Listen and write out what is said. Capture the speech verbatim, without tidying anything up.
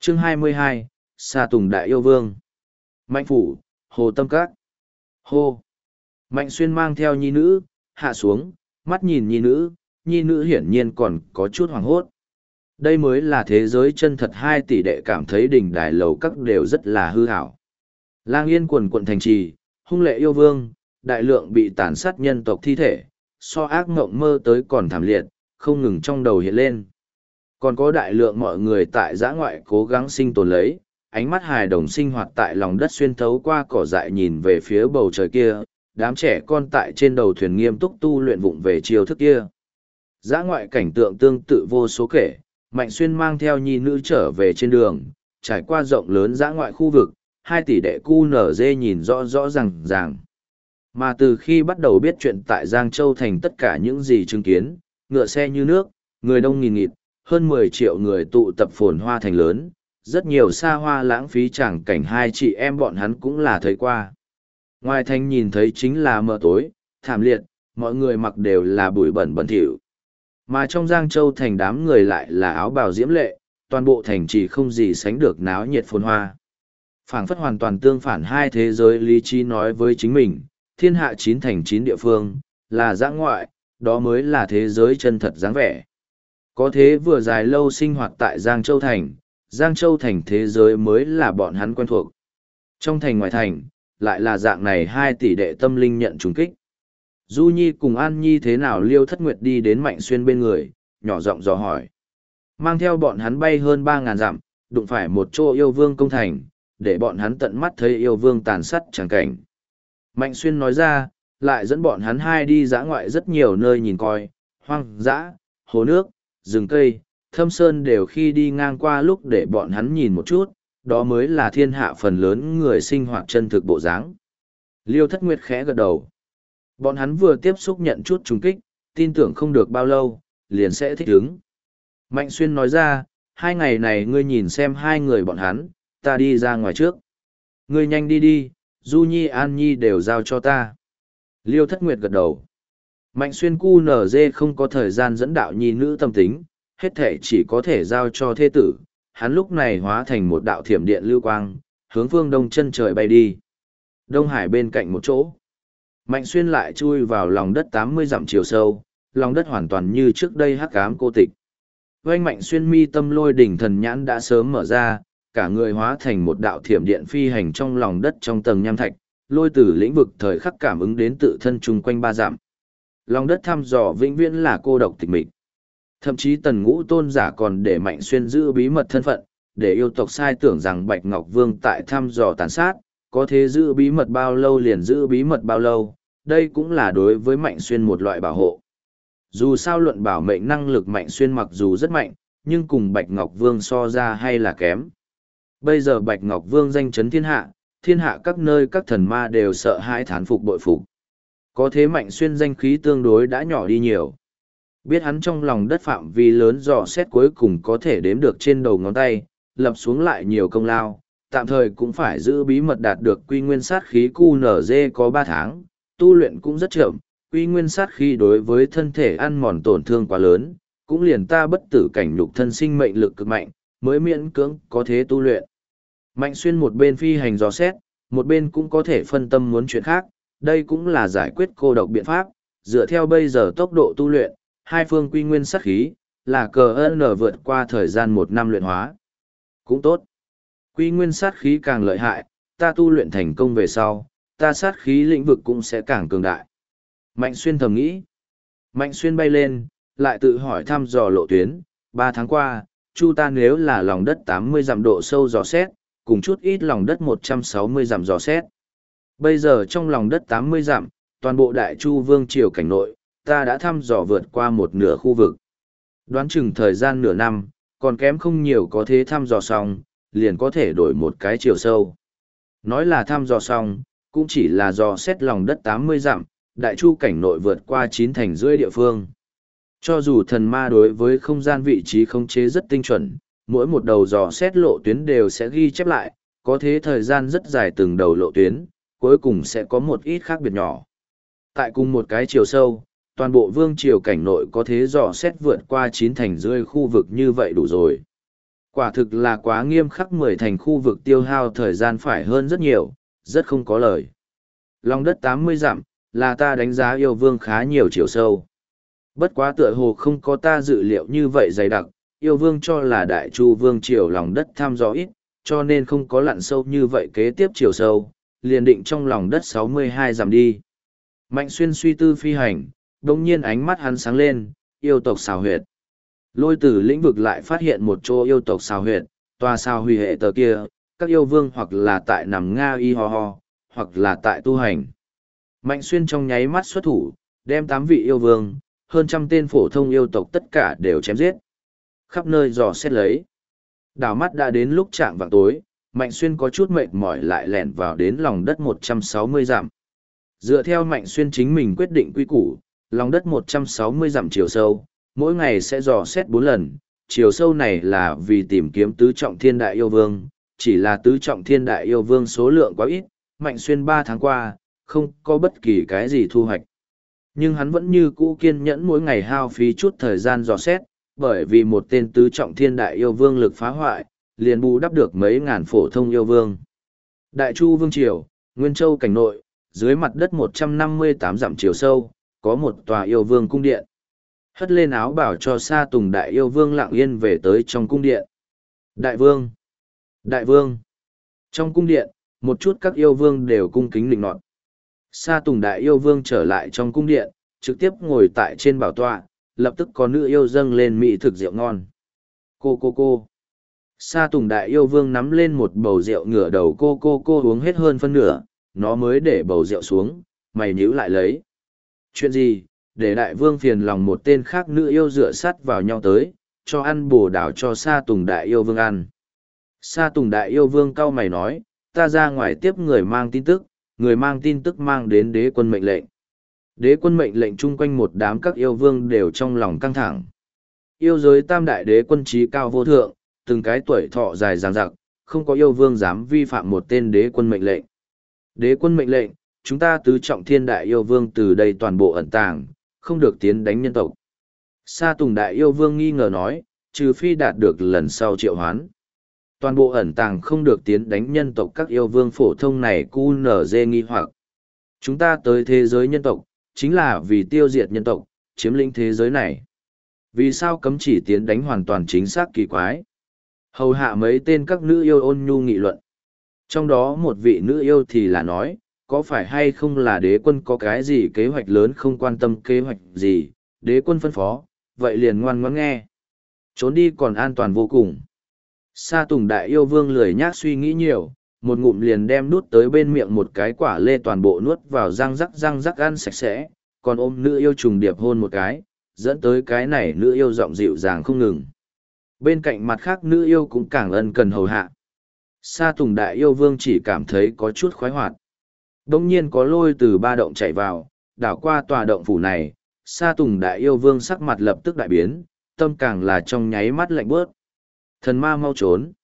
Chương hai mươi hai, Sa Tùng Đại Yêu Vương. Mạnh Phủ, Hồ Tâm Các. Hô. Mạnh Xuyên mang theo nhi nữ, hạ xuống, mắt nhìn nhi nữ, nhi nữ hiển nhiên còn có chút hoảng hốt. Đây mới là thế giới chân thật, hai tỷ đệ cảm thấy đỉnh đài lầu các đều rất là hư hảo. Lang Yên quần quận thành trì, hung lệ yêu vương, đại lượng bị tàn sát nhân tộc thi thể, so ác mộng mơ tới còn thảm liệt, không ngừng trong đầu hiện lên. Còn có đại lượng mọi người tại giã ngoại cố gắng sinh tồn lấy, ánh mắt hài đồng sinh hoạt tại lòng đất xuyên thấu qua cỏ dại nhìn về phía bầu trời kia, đám trẻ con tại trên đầu thuyền nghiêm túc tu luyện vụng về chiêu thức kia. Giã ngoại cảnh tượng tương tự vô số kể, Mạnh Xuyên mang theo nhi nữ trở về trên đường, trải qua rộng lớn giã ngoại khu vực, hai tỷ đệ cu nở dê nhìn rõ rõ ràng ràng. Mà từ khi bắt đầu biết chuyện tại Giang Châu thành tất cả những gì chứng kiến, ngựa xe như nước, người đông nghìn nghịt, hơn mười triệu người tụ tập phồn hoa thành lớn, rất nhiều xa hoa lãng phí chẳng cảnh hai chị em bọn hắn cũng là thấy qua. Ngoài thành nhìn thấy chính là mờ tối, thảm liệt, mọi người mặc đều là bụi bẩn bẩn thỉu. Mà trong Giang Châu thành đám người lại là áo bào diễm lệ, toàn bộ thành chỉ không gì sánh được náo nhiệt phồn hoa. Phảng phất hoàn toàn tương phản hai thế giới lý trí nói với chính mình, thiên hạ chín thành chín địa phương, là giã ngoại, đó mới là thế giới chân thật dáng vẻ. Có thế vừa dài lâu sinh hoạt tại Giang Châu thành, Giang Châu thành thế giới mới là bọn hắn quen thuộc. Trong thành ngoài thành, lại là dạng này hai tỷ đệ tâm linh nhận trùng kích. Du Nhi cùng An Nhi thế nào Liêu Thất Nguyệt đi đến Mạnh Xuyên bên người, nhỏ giọng dò hỏi. Mang theo bọn hắn bay hơn ba ngàn dặm, đụng phải một chỗ yêu vương công thành, để bọn hắn tận mắt thấy yêu vương tàn sát chẳng cảnh. Mạnh Xuyên nói ra, lại dẫn bọn hắn hai đi dã ngoại rất nhiều nơi nhìn coi, hoang dã, hồ nước, rừng cây, thâm sơn đều khi đi ngang qua lúc để bọn hắn nhìn một chút, đó mới là thiên hạ phần lớn người sinh hoạt chân thực bộ dáng. Liêu Thất Nguyệt khẽ gật đầu. Bọn hắn vừa tiếp xúc nhận chút trùng kích, tin tưởng không được bao lâu, liền sẽ thích ứng. Mạnh Xuyên nói ra, hai ngày này ngươi nhìn xem hai người bọn hắn, ta đi ra ngoài trước. Ngươi nhanh đi đi, Du Nhi An Nhi đều giao cho ta. Liêu Thất Nguyệt gật đầu. Mạnh Xuyên cu nở dê không có thời gian dẫn đạo nhi nữ tâm tính, hết thể chỉ có thể giao cho thê tử. Hắn lúc này hóa thành một đạo thiểm điện lưu quang, hướng phương đông chân trời bay đi. Đông Hải bên cạnh một chỗ. Mạnh Xuyên lại chui vào lòng đất tám mươi dặm chiều sâu, lòng đất hoàn toàn như trước đây hắc ám cô tịch. Oanh Mạnh Xuyên mi tâm lôi đỉnh thần nhãn đã sớm mở ra, cả người hóa thành một đạo thiểm điện phi hành trong lòng đất trong tầng nham thạch, lôi từ lĩnh vực thời khắc cảm ứng đến tự thân chung quanh ba dặm. Lòng đất thăm dò vĩnh viễn là cô độc tịch mịch. Thậm chí Tần Ngũ tôn giả còn để Mạnh Xuyên giữ bí mật thân phận, để yêu tộc sai tưởng rằng Bạch Ngọc Vương tại thăm dò tàn sát, có thể giữ bí mật bao lâu liền giữ bí mật bao lâu, đây cũng là đối với Mạnh Xuyên một loại bảo hộ. Dù sao luận bảo mệnh năng lực Mạnh Xuyên mặc dù rất mạnh, nhưng cùng Bạch Ngọc Vương so ra hay là kém. Bây giờ Bạch Ngọc Vương danh chấn thiên hạ, thiên hạ các nơi các thần ma đều sợ hãi thán phục bội phục. Có thế Mạnh Xuyên danh khí tương đối đã nhỏ đi nhiều. Biết hắn trong lòng đất phạm vi lớn dò xét cuối cùng có thể đếm được trên đầu ngón tay, lập xuống lại nhiều công lao, tạm thời cũng phải giữ bí mật đạt được quy nguyên sát khí cu nở dê có ba tháng, tu luyện cũng rất chậm, quy nguyên sát khí đối với thân thể ăn mòn tổn thương quá lớn, cũng liền ta bất tử cảnh nhục thân sinh mệnh lực cực mạnh, mới miễn cưỡng có thế tu luyện. Mạnh Xuyên một bên phi hành dò xét, một bên cũng có thể phân tâm muốn chuyện khác, đây cũng là giải quyết cô độc biện pháp, dựa theo bây giờ tốc độ tu luyện, hai phương quy nguyên sát khí, là cờ ơn vượt qua thời gian một năm luyện hóa. Cũng tốt. Quy nguyên sát khí càng lợi hại, ta tu luyện thành công về sau, ta sát khí lĩnh vực cũng sẽ càng cường đại. Mạnh Xuyên thầm nghĩ. Mạnh Xuyên bay lên, lại tự hỏi thăm dò lộ tuyến, ba tháng qua, chu ta nếu là lòng đất tám mươi dặm độ sâu dò xét, cùng chút ít lòng đất một trăm sáu mươi dặm dò xét. Bây giờ trong lòng đất tám mươi dặm, toàn bộ đại chu vương triều cảnh nội, ta đã thăm dò vượt qua một nửa khu vực. Đoán chừng thời gian nửa năm, còn kém không nhiều có thế thăm dò xong, liền có thể đổi một cái chiều sâu. Nói là thăm dò xong, cũng chỉ là dò xét lòng đất tám mươi dặm, đại chu cảnh nội vượt qua chín thành rưỡi địa phương. Cho dù thần ma đối với không gian vị trí khống chế rất tinh chuẩn, mỗi một đầu dò xét lộ tuyến đều sẽ ghi chép lại, có thế thời gian rất dài từng đầu lộ tuyến, cuối cùng sẽ có một ít khác biệt nhỏ. Tại cùng một cái chiều sâu, toàn bộ vương triều cảnh nội có thế dò xét vượt qua chín thành rưỡi khu vực như vậy đủ rồi. Quả thực là quá nghiêm khắc, mười thành khu vực tiêu hao thời gian phải hơn rất nhiều, rất không có lời. Lòng đất tám mươi dặm, là ta đánh giá yêu vương khá nhiều chiều sâu. Bất quá tựa hồ không có ta dự liệu như vậy dày đặc, yêu vương cho là đại chu vương triều lòng đất thăm dò ít, cho nên không có lặn sâu như vậy kế tiếp chiều sâu, liền định trong lòng đất sáu mươi hai dặm đi. Mạnh xuyên suy tư phi hành, đồng nhiên ánh mắt hắn sáng lên, yêu tộc xào huyệt. Lôi từ lĩnh vực lại phát hiện một chỗ yêu tộc xào huyệt, tòa sao huy hệ tờ kia, các yêu vương hoặc là tại nằm nga y ho ho, hoặc là tại tu hành. Mạnh xuyên trong nháy mắt xuất thủ, đem tám vị yêu vương, hơn trăm tên phổ thông yêu tộc tất cả đều chém giết. Khắp nơi dò xét lấy. Đảo mắt đã đến lúc chạm vào tối, Mạnh xuyên có chút mệt mỏi lại lẻn vào đến lòng đất một trăm sáu mươi dặm. Dựa theo Mạnh xuyên chính mình quyết định quy củ, lòng đất một trăm sáu mươi dặm chiều sâu, mỗi ngày sẽ dò xét bốn lần. Chiều sâu này là vì tìm kiếm tứ trọng thiên đại yêu vương, chỉ là tứ trọng thiên đại yêu vương số lượng quá ít, Mạnh xuyên ba tháng qua, không có bất kỳ cái gì thu hoạch. Nhưng hắn vẫn như cũ kiên nhẫn mỗi ngày hao phí chút thời gian dò xét, bởi vì một tên tứ trọng thiên đại yêu vương lực phá hoại, liền bù đắp được mấy ngàn phổ thông yêu vương. Đại Chu Vương Triều, Nguyên Châu cảnh nội, dưới mặt đất một trăm năm mươi tám dặm chiều sâu, có một tòa yêu vương cung điện. Hất lên áo bảo cho Sa Tùng đại yêu vương lặng yên về tới trong cung điện. Đại vương! Đại vương! Trong cung điện, một chút các yêu vương đều cung kính lịnh nọt. Sa Tùng đại yêu vương trở lại trong cung điện, trực tiếp ngồi tại trên bảo tọa, lập tức có nữ yêu dâng lên mỹ thực rượu ngon. Cô cô cô! Sa Tùng đại yêu vương nắm lên một bầu rượu, ngửa đầu cô cô cô uống hết hơn phân nửa, nó mới để bầu rượu xuống, mày nhíu lại lấy. Chuyện gì, để đại vương phiền lòng một tên khác nữ yêu dựa sát vào nhau tới, cho ăn bồ đảo cho Sa Tùng đại yêu vương ăn. Sa Tùng đại yêu vương cau mày nói, ta ra ngoài tiếp người mang tin tức, người mang tin tức mang đến đế quân mệnh lệnh. Đế quân mệnh lệnh chung quanh một đám các yêu vương đều trong lòng căng thẳng. Yêu giới tam đại đế quân trí cao vô thượng, từng cái tuổi thọ dài dằng dặc, không có yêu vương dám vi phạm một tên đế quân mệnh lệnh. Đế quân mệnh lệnh, chúng ta tứ trọng thiên đại yêu vương từ đây toàn bộ ẩn tàng, không được tiến đánh nhân tộc. Sa Tùng đại yêu vương nghi ngờ nói, trừ phi đạt được lần sau triệu hoán. Toàn bộ ẩn tàng không được tiến đánh nhân tộc, các yêu vương phổ thông này cu nở dê nghi hoặc. Chúng ta tới thế giới nhân tộc, chính là vì tiêu diệt nhân tộc, chiếm lĩnh thế giới này. Vì sao cấm chỉ tiến đánh hoàn toàn chính xác kỳ quái? Hầu hạ mấy tên các nữ yêu ôn nhu nghị luận. Trong đó một vị nữ yêu thì là nói, có phải hay không là đế quân có cái gì kế hoạch lớn, không quan tâm kế hoạch gì, đế quân phân phó, vậy liền ngoan ngoãn nghe. Trốn đi còn an toàn vô cùng. Sa Tùng đại yêu vương lười nhác suy nghĩ nhiều, một ngụm liền đem nuốt tới bên miệng một cái quả lê, toàn bộ nuốt vào răng rắc răng rắc ăn sạch sẽ, còn ôm nữ yêu trùng điệp hôn một cái, dẫn tới cái này nữ yêu giọng dịu dàng không ngừng. Bên cạnh mặt khác nữ yêu cũng càng ân cần hầu hạ. Sa Tùng đại yêu vương chỉ cảm thấy có chút khoái hoạt. Đông nhiên có lôi từ ba động chạy vào, đảo qua tòa động phủ này, Sa Tùng đại yêu vương sắc mặt lập tức đại biến, tâm càng là trong nháy mắt lạnh bớt. Thần ma mau trốn.